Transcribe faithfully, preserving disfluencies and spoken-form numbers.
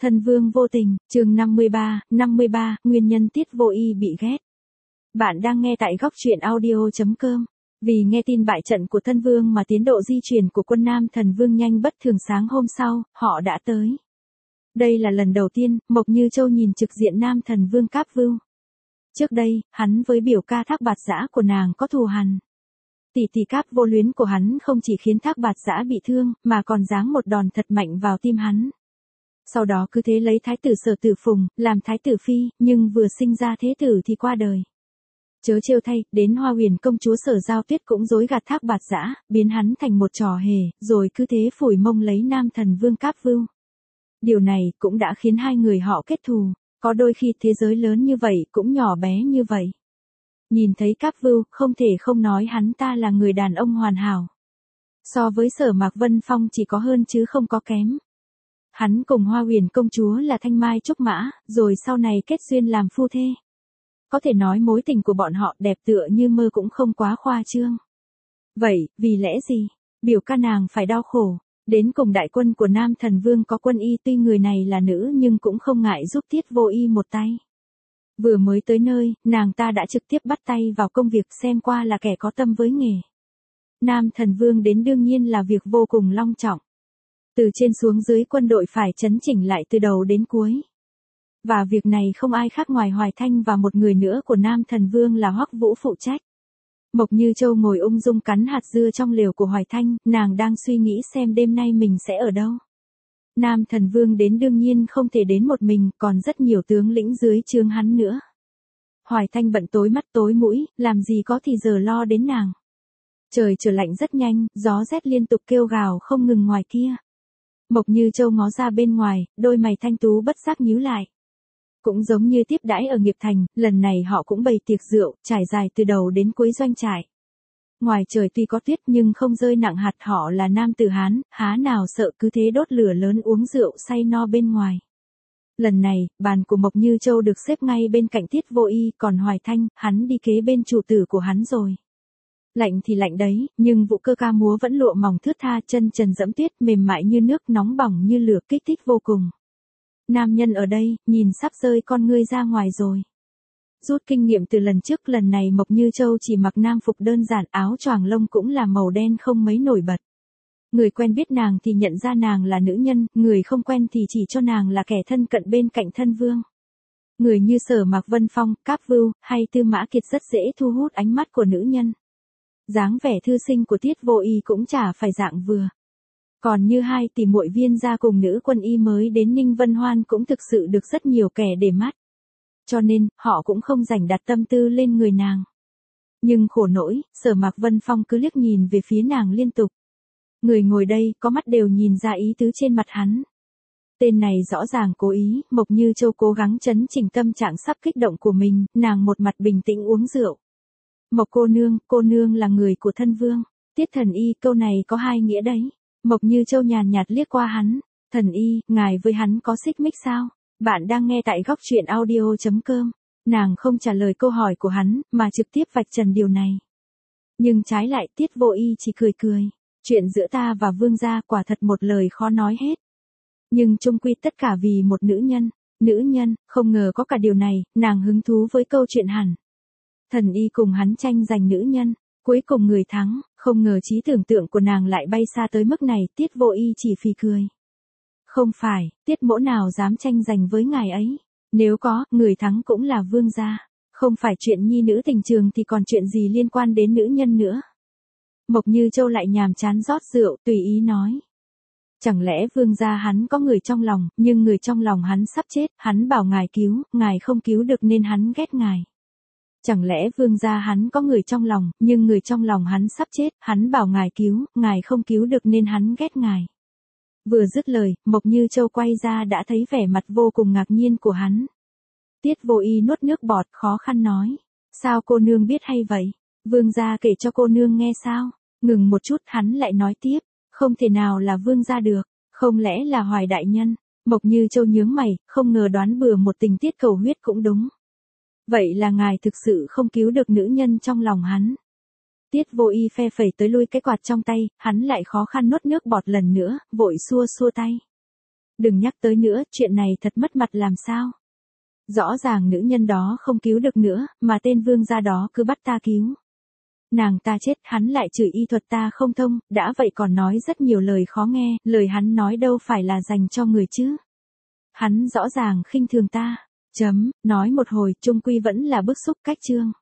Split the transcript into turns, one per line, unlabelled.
Thân vương vô tình, chương năm mươi ba, năm mươi ba, nguyên nhân Tiết Vô Y bị ghét. Bạn đang nghe tại góc truyện audio chấm com. Vì nghe tin bại trận của thân vương mà tiến độ di chuyển của quân Nam Thần Vương nhanh bất thường, sáng hôm sau, họ đã tới. Đây là lần đầu tiên, Mộc Như Châu nhìn trực diện Nam Thần Vương Cáp Vưu. Trước đây, hắn với biểu ca Thác Bạt Giã của nàng có thù hằn. Tỷ tỷ Cáp Vô Luyến của hắn không chỉ khiến Thác Bạt Giã bị thương, mà còn giáng một đòn thật mạnh vào tim hắn. Sau đó cứ thế lấy thái tử Sở Tử Phùng, làm thái tử phi, nhưng vừa sinh ra thế tử thì qua đời. Chớ trêu thay, đến Hoa Huyền công chúa Sở Giao Tuyết cũng dối gạt Thác Bạt Giã, biến hắn thành một trò hề, rồi cứ thế phủi mông lấy Nam Thần Vương Cáp Vưu. Điều này cũng đã khiến hai người họ kết thù, có đôi khi thế giới lớn như vậy cũng nhỏ bé như vậy. Nhìn thấy Cáp Vưu, không thể không nói hắn ta là người đàn ông hoàn hảo. So với Sở Mạc Vân Phong chỉ có hơn chứ không có kém. Hắn cùng Hoa Huyền công chúa là thanh mai trúc mã, rồi sau này kết duyên làm phu thê. Có thể nói mối tình của bọn họ đẹp tựa như mơ cũng không quá khoa trương. Vậy, vì lẽ gì, biểu ca nàng phải đau khổ, đến cùng đại quân của Nam Thần Vương có Quân Y, tuy người này là nữ nhưng cũng không ngại giúp Tiết Vô Y một tay. Vừa mới tới nơi, nàng ta đã trực tiếp bắt tay vào công việc, xem qua là kẻ có tâm với nghề. Nam Thần Vương đến đương nhiên là việc vô cùng long trọng. Từ trên xuống dưới quân đội phải chấn chỉnh lại từ đầu đến cuối. Và việc này không ai khác ngoài Hoài Thanh và một người nữa của Nam Thần Vương là Hoắc Vũ phụ trách. Mộc Như Châu ngồi ung dung cắn hạt dưa trong lều của Hoài Thanh, nàng đang suy nghĩ xem đêm nay mình sẽ ở đâu. Nam Thần Vương đến đương nhiên không thể đến một mình, còn rất nhiều tướng lĩnh dưới trướng hắn nữa. Hoài Thanh bận tối mắt tối mũi, làm gì có thì giờ lo đến nàng. Trời trở lạnh rất nhanh, gió rét liên tục kêu gào không ngừng ngoài kia. Mộc Như Châu ngó ra bên ngoài, đôi mày thanh tú bất giác nhíu lại. Cũng giống như tiếp đãi ở Nghiệp Thành, lần này họ cũng bày tiệc rượu, trải dài từ đầu đến cuối doanh trại. Ngoài trời tuy có tuyết nhưng không rơi nặng hạt, họ là nam tử Hán, há nào sợ cứ thế đốt lửa lớn uống rượu say no bên ngoài. Lần này, bàn của Mộc Như Châu được xếp ngay bên cạnh Tiết Vô Y, còn Hoài Thanh, hắn đi kế bên chủ tử của hắn rồi. Lạnh thì lạnh đấy, nhưng Vũ Cơ ca múa vẫn lụa mỏng thướt tha, chân trần dẫm tuyết, mềm mại như nước, nóng bỏng như lửa, kích thích vô cùng. Nam nhân ở đây, nhìn sắp rơi con ngươi ra ngoài rồi. Rút kinh nghiệm từ lần trước, lần này Mộc Như Châu chỉ mặc nam phục đơn giản, áo choàng lông cũng là màu đen không mấy nổi bật. Người quen biết nàng thì nhận ra nàng là nữ nhân, người không quen thì chỉ cho nàng là kẻ thân cận bên cạnh thân vương. Người như Sở Mạc Vân Phong, Cáp Vưu, hay Tư Mã Kiệt rất dễ thu hút ánh mắt của nữ nhân. Dáng vẻ thư sinh của Tiết Vô Y cũng chả phải dạng vừa. Còn như hai tỷ muội Viên gia cùng nữ Quân Y mới đến Ninh Vân Hoan cũng thực sự được rất nhiều kẻ để mắt. Cho nên, họ cũng không rảnh đặt tâm tư lên người nàng. Nhưng khổ nỗi, Sở Mạc Vân Phong cứ liếc nhìn về phía nàng liên tục. Người ngồi đây, có mắt đều nhìn ra ý tứ trên mặt hắn. Tên này rõ ràng cố ý, Mộc Như Châu cố gắng trấn chỉnh tâm trạng sắp kích động của mình, nàng một mặt bình tĩnh uống rượu. Mộc cô nương, cô nương là người của thân vương. Tiết Thần Y, câu này có hai nghĩa đấy. Mộc Như Châu nhàn nhạt liếc qua hắn. Thần Y, ngài với hắn có xích mích sao? Bạn đang nghe tại góc truyện audio chấm com. Nàng không trả lời câu hỏi của hắn, mà trực tiếp vạch trần điều này. Nhưng trái lại Tiết Vô Y chỉ cười cười. Chuyện giữa ta và vương gia quả thật một lời khó nói hết. Nhưng chung quy tất cả vì một nữ nhân. Nữ nhân, không ngờ có cả điều này, nàng hứng thú với câu chuyện hẳn. Thần Y cùng hắn tranh giành nữ nhân, cuối cùng người thắng, không ngờ trí tưởng tượng của nàng lại bay xa tới mức này, Tiết Vô Y chỉ phì cười. Không phải, Tiết mỗ nào dám tranh giành với ngài ấy, nếu có, người thắng cũng là vương gia, không phải chuyện nhi nữ tình trường thì còn chuyện gì liên quan đến nữ nhân nữa. Mộc Như Châu lại nhàm chán rót rượu, tùy ý nói. Chẳng lẽ vương gia hắn có người trong lòng, nhưng người trong lòng hắn sắp chết, hắn bảo ngài cứu, ngài không cứu được nên hắn ghét ngài. Chẳng lẽ vương gia hắn có người trong lòng, nhưng người trong lòng hắn sắp chết, hắn bảo ngài cứu, ngài không cứu được nên hắn ghét ngài. Vừa dứt lời, Mộc Như Châu quay ra đã thấy vẻ mặt vô cùng ngạc nhiên của hắn. Tiết Vô Y nuốt nước bọt, khó khăn nói. Sao cô nương biết hay vậy? Vương gia kể cho cô nương nghe sao? Ngừng một chút hắn lại nói tiếp. Không thể nào là vương gia được, không lẽ là Hoài đại nhân? Mộc Như Châu nhướng mày, không ngờ đoán bừa một tình tiết cầu huyết cũng đúng. Vậy là ngài thực sự không cứu được nữ nhân trong lòng hắn. Tiết Vô Y phe phẩy tới lui cái quạt trong tay, hắn lại khó khăn nuốt nước bọt lần nữa, vội xua xua tay. Đừng nhắc tới nữa, chuyện này thật mất mặt làm sao. Rõ ràng nữ nhân đó không cứu được nữa, mà tên vương gia đó cứ bắt ta cứu. Nàng ta chết, hắn lại chửi y thuật ta không thông, đã vậy còn nói rất nhiều lời khó nghe, lời hắn nói đâu phải là dành cho người chứ. Hắn rõ ràng khinh thường ta. Chấm, nói một hồi, chung quy vẫn là bức xúc cách chương.